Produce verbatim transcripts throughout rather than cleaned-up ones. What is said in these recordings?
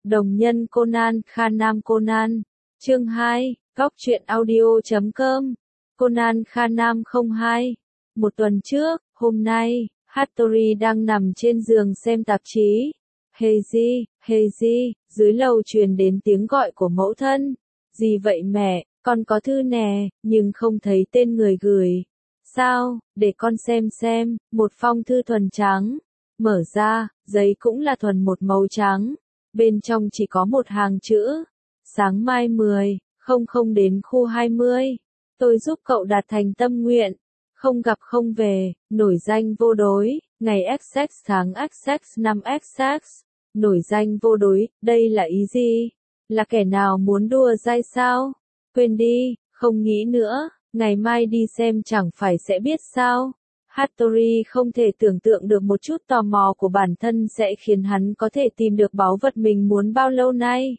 Đồng nhân Conan Kha Nam Conan. Chương hai, Góc truyện audio chấm com. Conan Kha Nam không hai. Một tuần trước, hôm nay, Hattori đang nằm trên giường xem tạp chí. Heiji, Heiji, dưới lầu truyền đến tiếng gọi của mẫu thân. Gì vậy mẹ, con có thư nè, nhưng không thấy tên người gửi. Sao, để con xem xem, một phong thư thuần trắng. Mở ra, giấy cũng là thuần một màu trắng. Bên trong chỉ có một hàng chữ. Sáng mai mười, không không đến khu hai mươi. Tôi giúp cậu đạt thành tâm nguyện. Không gặp không về, nổi danh vô đối, ngày xx tháng xx năm xx. Nổi danh vô đối, đây là ý gì? Là kẻ nào muốn đùa dai sao? Quên đi, không nghĩ nữa, ngày mai đi xem chẳng phải sẽ biết sao? Hattori không thể tưởng tượng được một chút tò mò của bản thân sẽ khiến hắn có thể tìm được báu vật mình muốn bao lâu nay.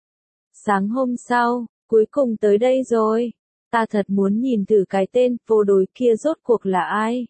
Sáng hôm sau, cuối cùng tới đây rồi. Ta thật muốn nhìn thử cái tên vô đối kia rốt cuộc là ai.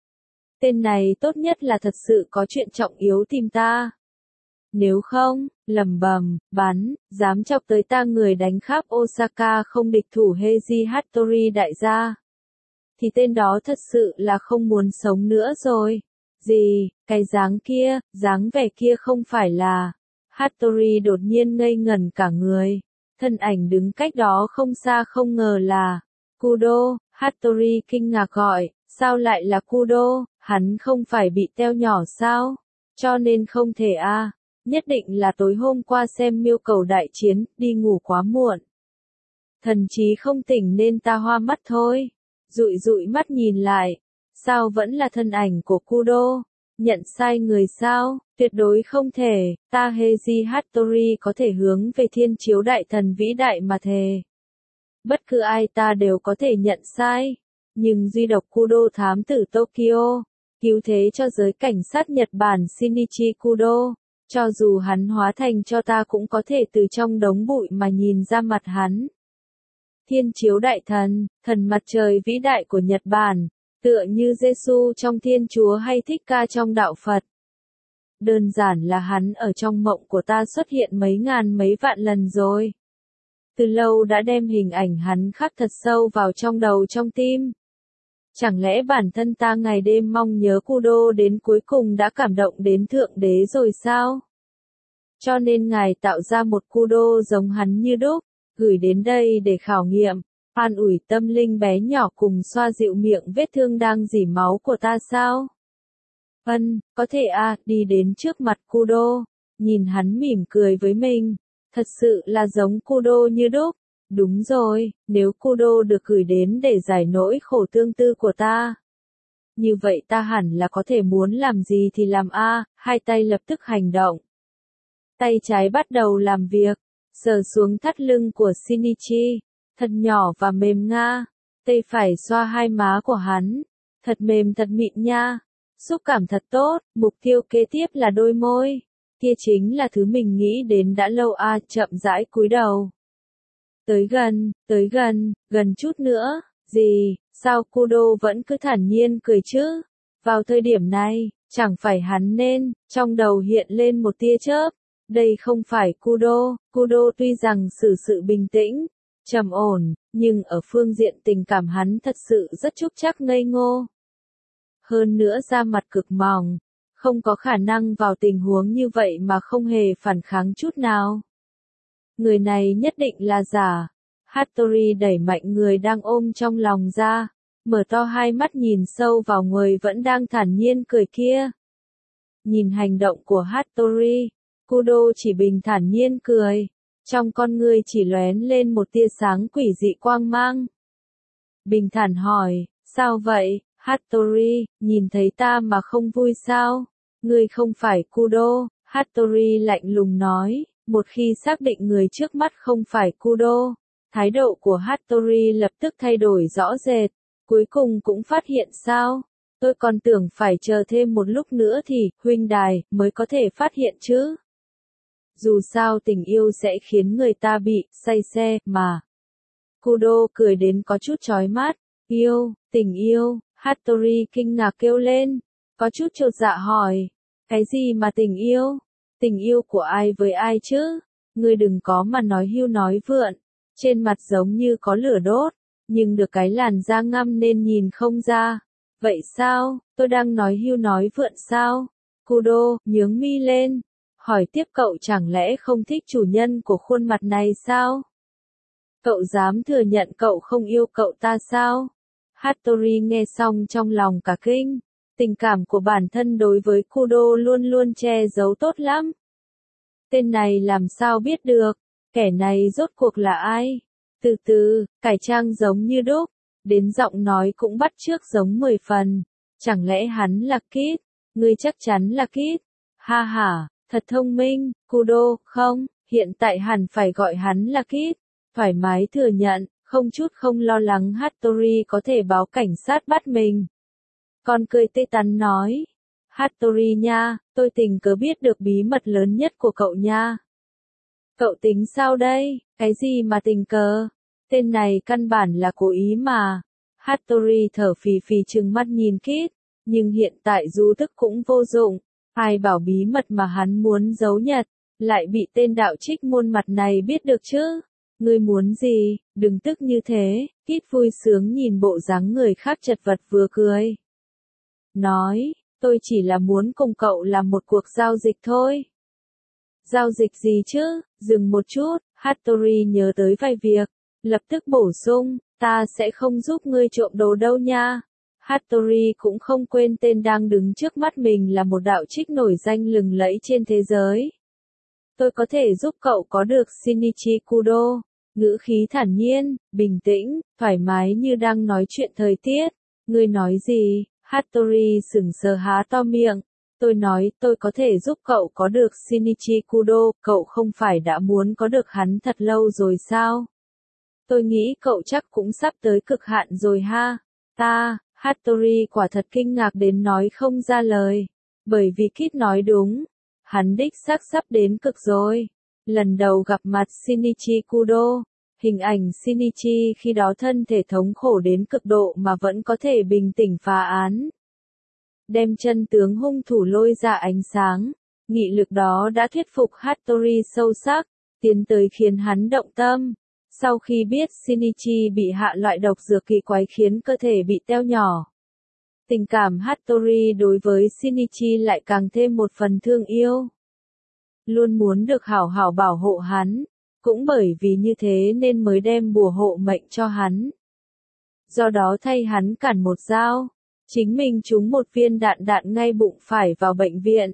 Tên này tốt nhất là thật sự có chuyện trọng yếu tìm ta. Nếu không, lầm bầm, bắn, dám chọc tới ta người đánh khắp Osaka không địch thủ Heiji Hattori đại gia. Thì tên đó thật sự là không muốn sống nữa rồi. Gì, cái dáng kia, dáng vẻ kia không phải là... Hattori đột nhiên ngây ngẩn cả người. Thân ảnh đứng cách đó không xa không ngờ là... Kudo, Hattori kinh ngạc gọi, sao lại là Kudo, hắn không phải bị teo nhỏ sao? Cho nên không thể a à. Nhất định là tối hôm qua xem miêu cầu đại chiến, đi ngủ quá muộn. Thần trí không tỉnh nên ta hoa mắt thôi. Dụi dụi mắt nhìn lại, sao vẫn là thân ảnh của Kudo? Nhận sai người sao? Tuyệt đối không thể, ta Heiji Hattori có thể hướng về thiên chiếu đại thần vĩ đại mà thề. Bất cứ ai ta đều có thể nhận sai, nhưng duy độc Kudo thám tử Tokyo, cứu thế cho giới cảnh sát Nhật Bản Shinichi Kudo, cho dù hắn hóa thành cho ta cũng có thể từ trong đống bụi mà nhìn ra mặt hắn. Thiên chiếu đại thần, thần mặt trời vĩ đại của Nhật Bản, tựa như Giêsu trong Thiên Chúa hay Thích Ca trong đạo Phật. Đơn giản là hắn ở trong mộng của ta xuất hiện mấy ngàn mấy vạn lần rồi. Từ lâu đã đem hình ảnh hắn khắc thật sâu vào trong đầu trong tim. Chẳng lẽ bản thân ta ngày đêm mong nhớ Kudo đến cuối cùng đã cảm động đến Thượng Đế rồi sao? Cho nên Ngài tạo ra một Kudo giống hắn như đúc, gửi đến đây để khảo nghiệm, an ủi tâm linh bé nhỏ cùng xoa dịu miệng vết thương đang rỉ máu của ta sao? Vâng, có thể à, đi đến trước mặt Kudo, nhìn hắn mỉm cười với mình, thật sự là giống Kudo như đúc. Đúng rồi, nếu Kudo được gửi đến để giải nỗi khổ tương tư của ta. Như vậy ta hẳn là có thể muốn làm gì thì làm a, à, hai tay lập tức hành động. Tay trái bắt đầu làm việc, sờ xuống thắt lưng của Shinichi, thật nhỏ và mềm nga. Tay phải xoa hai má của hắn, thật mềm thật mịn nha. Xúc cảm thật tốt, mục tiêu kế tiếp là đôi môi. Kia chính là thứ mình nghĩ đến đã lâu a, à, chậm rãi cúi đầu. Tới gần, tới gần, gần chút nữa, gì, sao Kudo vẫn cứ thản nhiên cười chứ? Vào thời điểm này, chẳng phải hắn nên, trong đầu hiện lên một tia chớp. Đây không phải Kudo, Kudo tuy rằng xử sự bình tĩnh, trầm ổn, nhưng ở phương diện tình cảm hắn thật sự rất trúc trắc ngây ngô. Hơn nữa da mặt cực mỏng, không có khả năng vào tình huống như vậy mà không hề phản kháng chút nào. Người này nhất định là giả. Hattori đẩy mạnh người đang ôm trong lòng ra, mở to hai mắt nhìn sâu vào người vẫn đang thản nhiên cười kia. Nhìn hành động của Hattori, Kudo chỉ bình thản nhiên cười, trong con ngươi chỉ lóe lên một tia sáng quỷ dị quang mang. Bình thản hỏi, sao vậy, Hattori, nhìn thấy ta mà không vui sao? Ngươi không phải Kudo, Hattori lạnh lùng nói, một khi xác định người trước mắt không phải Kudo, thái độ của Hattori lập tức thay đổi rõ rệt, cuối cùng cũng phát hiện sao? Tôi còn tưởng phải chờ thêm một lúc nữa thì, huynh đài, mới có thể phát hiện chứ. Dù sao tình yêu sẽ khiến người ta bị, say xe, mà. Kudo cười đến có chút chói mắt, yêu, tình yêu, Hattori kinh ngạc kêu lên, có chút chột dạ hỏi, cái gì mà tình yêu? Tình yêu của ai với ai chứ? Ngươi đừng có mà nói hưu nói vượn. Trên mặt giống như có lửa đốt, nhưng được cái làn da ngăm nên nhìn không ra. Vậy sao, tôi đang nói hưu nói vượn sao? Kudo, nhướng mi lên. Hỏi tiếp cậu chẳng lẽ không thích chủ nhân của khuôn mặt này sao? Cậu dám thừa nhận cậu không yêu cậu ta sao? Hattori nghe xong trong lòng cả kinh. Tình cảm của bản thân đối với Kudo luôn luôn che giấu tốt lắm. Tên này làm sao biết được, kẻ này rốt cuộc là ai? Từ từ, cải trang giống như đúc, đến giọng nói cũng bắt chước giống mười phần. Chẳng lẽ hắn là Kid? Ngươi chắc chắn là Kid. Ha ha, thật thông minh, Kudo, không, hiện tại hẳn phải gọi hắn là Kid. Thoải mái thừa nhận, không chút không lo lắng Hattori có thể báo cảnh sát bắt mình. Con cười tươi tắn nói. Hattori nha, tôi tình cớ biết được bí mật lớn nhất của cậu nha. Cậu tính sao đây? Cái gì mà tình cờ? Tên này căn bản là cố ý mà. Hattori thở phì phì trừng mắt nhìn Kid, nhưng hiện tại du tức cũng vô dụng. Ai bảo bí mật mà hắn muốn giấu nhặt, lại bị tên đạo trích muôn mặt này biết được chứ? Ngươi muốn gì? Đừng tức như thế. Kid vui sướng nhìn bộ dáng người khác chật vật vừa cười. Nói, tôi chỉ là muốn cùng cậu làm một cuộc giao dịch thôi. Giao dịch gì chứ? Dừng một chút, Hattori nhớ tới vài việc, lập tức bổ sung, ta sẽ không giúp ngươi trộm đồ đâu nha. Hattori cũng không quên tên đang đứng trước mắt mình là một đạo trích nổi danh lừng lẫy trên thế giới. Tôi có thể giúp cậu có được Shinichi Kudo. Ngữ khí thản nhiên, bình tĩnh, thoải mái như đang nói chuyện thời tiết. Ngươi nói gì? Hattori sững sờ há to miệng. Tôi nói, tôi có thể giúp cậu có được Shinichi Kudo, cậu không phải đã muốn có được hắn thật lâu rồi sao? Tôi nghĩ cậu chắc cũng sắp tới cực hạn rồi ha. Ta, Hattori quả thật kinh ngạc đến nói không ra lời. Bởi vì Kid nói đúng. Hắn đích xác sắp đến cực rồi. Lần đầu gặp mặt Shinichi Kudo, hình ảnh Shinichi khi đó thân thể thống khổ đến cực độ mà vẫn có thể bình tĩnh phá án. Đem chân tướng hung thủ lôi ra ánh sáng, nghị lực đó đã thuyết phục Hattori sâu sắc, tiến tới khiến hắn động tâm. Sau khi biết Shinichi bị hạ loại độc dược kỳ quái khiến cơ thể bị teo nhỏ, tình cảm Hattori đối với Shinichi lại càng thêm một phần thương yêu. Luôn muốn được hảo hảo bảo hộ hắn, cũng bởi vì như thế nên mới đem bùa hộ mệnh cho hắn. Do đó thay hắn cản một dao, chính mình trúng một viên đạn đạn ngay bụng phải vào bệnh viện.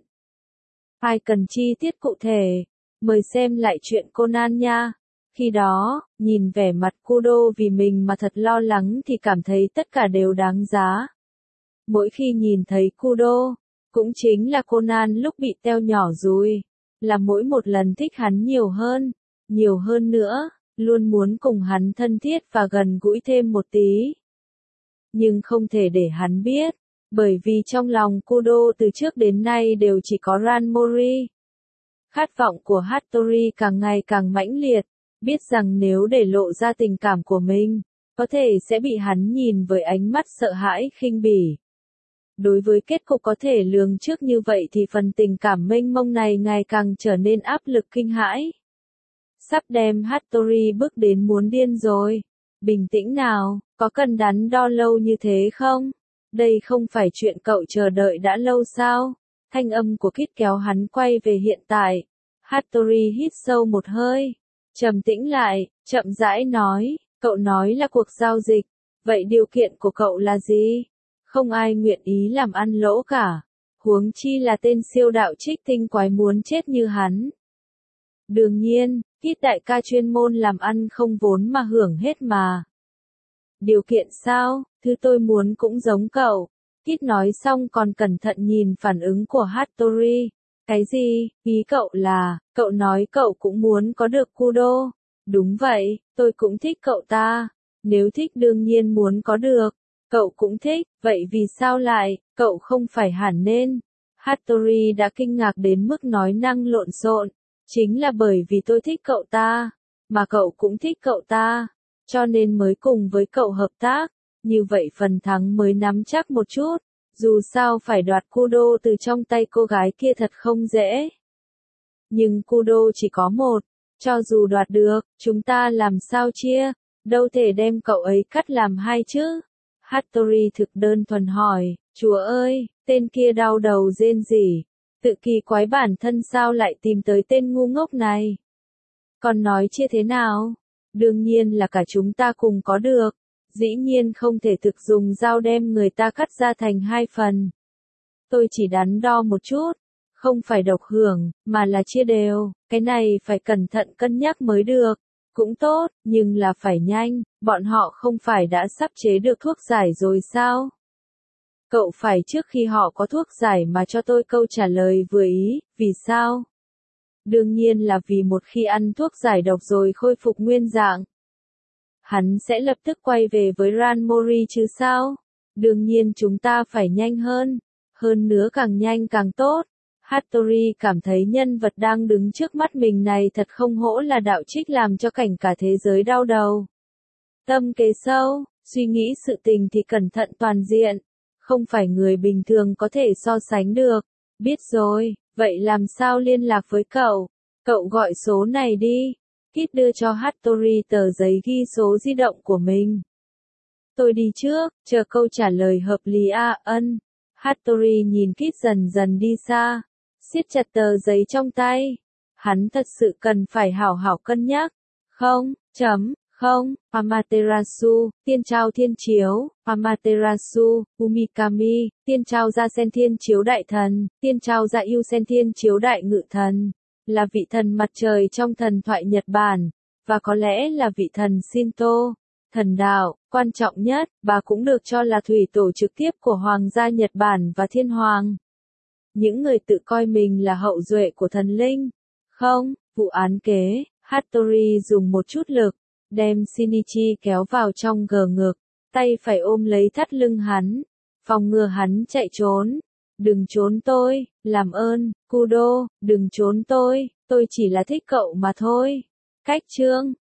Ai cần chi tiết cụ thể, mời xem lại chuyện Conan nha. Khi đó, nhìn vẻ mặt Kudo vì mình mà thật lo lắng thì cảm thấy tất cả đều đáng giá. Mỗi khi nhìn thấy Kudo, cũng chính là Conan lúc bị teo nhỏ rồi, là mỗi một lần thích hắn nhiều hơn, nhiều hơn nữa, luôn muốn cùng hắn thân thiết và gần gũi thêm một tí. Nhưng không thể để hắn biết, bởi vì trong lòng Kudo từ trước đến nay đều chỉ có Ranmori. Khát vọng của Hattori càng ngày càng mãnh liệt, biết rằng nếu để lộ ra tình cảm của mình, có thể sẽ bị hắn nhìn với ánh mắt sợ hãi khinh bỉ. Đối với kết cục có thể lường trước như vậy thì phần tình cảm mênh mông này ngày càng trở nên áp lực kinh hãi. Sắp đem Hattori bước đến muốn điên rồi. Bình tĩnh nào, có cần đắn đo lâu như thế không? Đây không phải chuyện cậu chờ đợi đã lâu sao? Thanh âm của Kid kéo hắn quay về hiện tại. Hattori hít sâu một hơi, trầm tĩnh lại, chậm rãi nói, cậu nói là cuộc giao dịch, vậy điều kiện của cậu là gì? Không ai nguyện ý làm ăn lỗ cả, huống chi là tên siêu đạo trích tinh quái muốn chết như hắn. Đương nhiên, Kid đại ca chuyên môn làm ăn không vốn mà hưởng hết mà. Điều kiện sao? Thứ tôi muốn cũng giống cậu. Kid nói xong còn cẩn thận nhìn phản ứng của Hattori. Cái gì? Ý cậu là, cậu nói cậu cũng muốn có được Kudo. Đúng vậy, tôi cũng thích cậu ta. Nếu thích đương nhiên muốn có được. Cậu cũng thích, vậy vì sao lại, cậu không phải hẳn nên. Hattori đã kinh ngạc đến mức nói năng lộn xộn. Chính là bởi vì tôi thích cậu ta, mà cậu cũng thích cậu ta, cho nên mới cùng với cậu hợp tác, như vậy phần thắng mới nắm chắc một chút, dù sao phải đoạt Kudo từ trong tay cô gái kia thật không dễ. nhưng Kudo chỉ có một. Cho dù đoạt được, chúng ta làm sao chia? Đâu thể đem cậu ấy cắt làm hai chứ? Hattori thực đơn thuần hỏi, chúa ơi, tên kia đau đầu rên rỉ. Tự kỳ quái bản thân sao lại tìm tới tên ngu ngốc này? Còn nói chia thế nào? Đương nhiên là cả chúng ta cùng có được. Dĩ nhiên không thể thực dùng dao đem người ta cắt ra thành hai phần. Tôi chỉ đắn đo một chút. Không phải độc hưởng, mà là chia đều. Cái này phải cẩn thận cân nhắc mới được. Cũng tốt, nhưng là phải nhanh. Bọn họ không phải đã sắp chế được thuốc giải rồi sao? Cậu phải trước khi họ có thuốc giải mà cho tôi câu trả lời vừa ý. Vì sao? Đương nhiên là vì một khi ăn thuốc giải độc rồi khôi phục nguyên dạng, hắn sẽ lập tức quay về với Ranmori chứ sao? Đương nhiên chúng ta phải nhanh hơn. Hơn nữa càng nhanh càng tốt. Hattori cảm thấy nhân vật đang đứng trước mắt mình này thật không hổ là đạo trích làm cho cảnh cả thế giới đau đầu. Tâm kế sâu, suy nghĩ sự tình thì cẩn thận toàn diện. Không phải người bình thường có thể so sánh được. Biết rồi, vậy làm sao liên lạc với cậu? Cậu gọi số này đi. Kit đưa cho Hattori tờ giấy ghi số di động của mình. Tôi đi trước, chờ câu trả lời hợp lý à, ân. Hattori nhìn Kit dần dần đi xa, siết chặt tờ giấy trong tay. Hắn thật sự cần phải hảo hảo cân nhắc. Không, chấm, không, Amaterasu, tiên trao thiên chiếu, Amaterasu, Umikami, tiên trao ra sen thiên chiếu đại thần, tiên trao ra yêu sen thiên chiếu đại ngự thần. Là vị thần mặt trời trong thần thoại Nhật Bản, và có lẽ là vị thần Shinto, thần đạo, quan trọng nhất, bà cũng được cho là thủy tổ trực tiếp của Hoàng gia Nhật Bản và Thiên Hoàng. Những người tự coi mình là hậu duệ của thần linh. Không, vụ án kế, Hattori dùng một chút lực, đem Shinichi kéo vào trong gờ ngực, tay phải ôm lấy thắt lưng hắn, phòng ngừa hắn chạy trốn. Đừng trốn tôi, làm ơn, Kudo, đừng trốn tôi, tôi chỉ là thích cậu mà thôi. Cách chương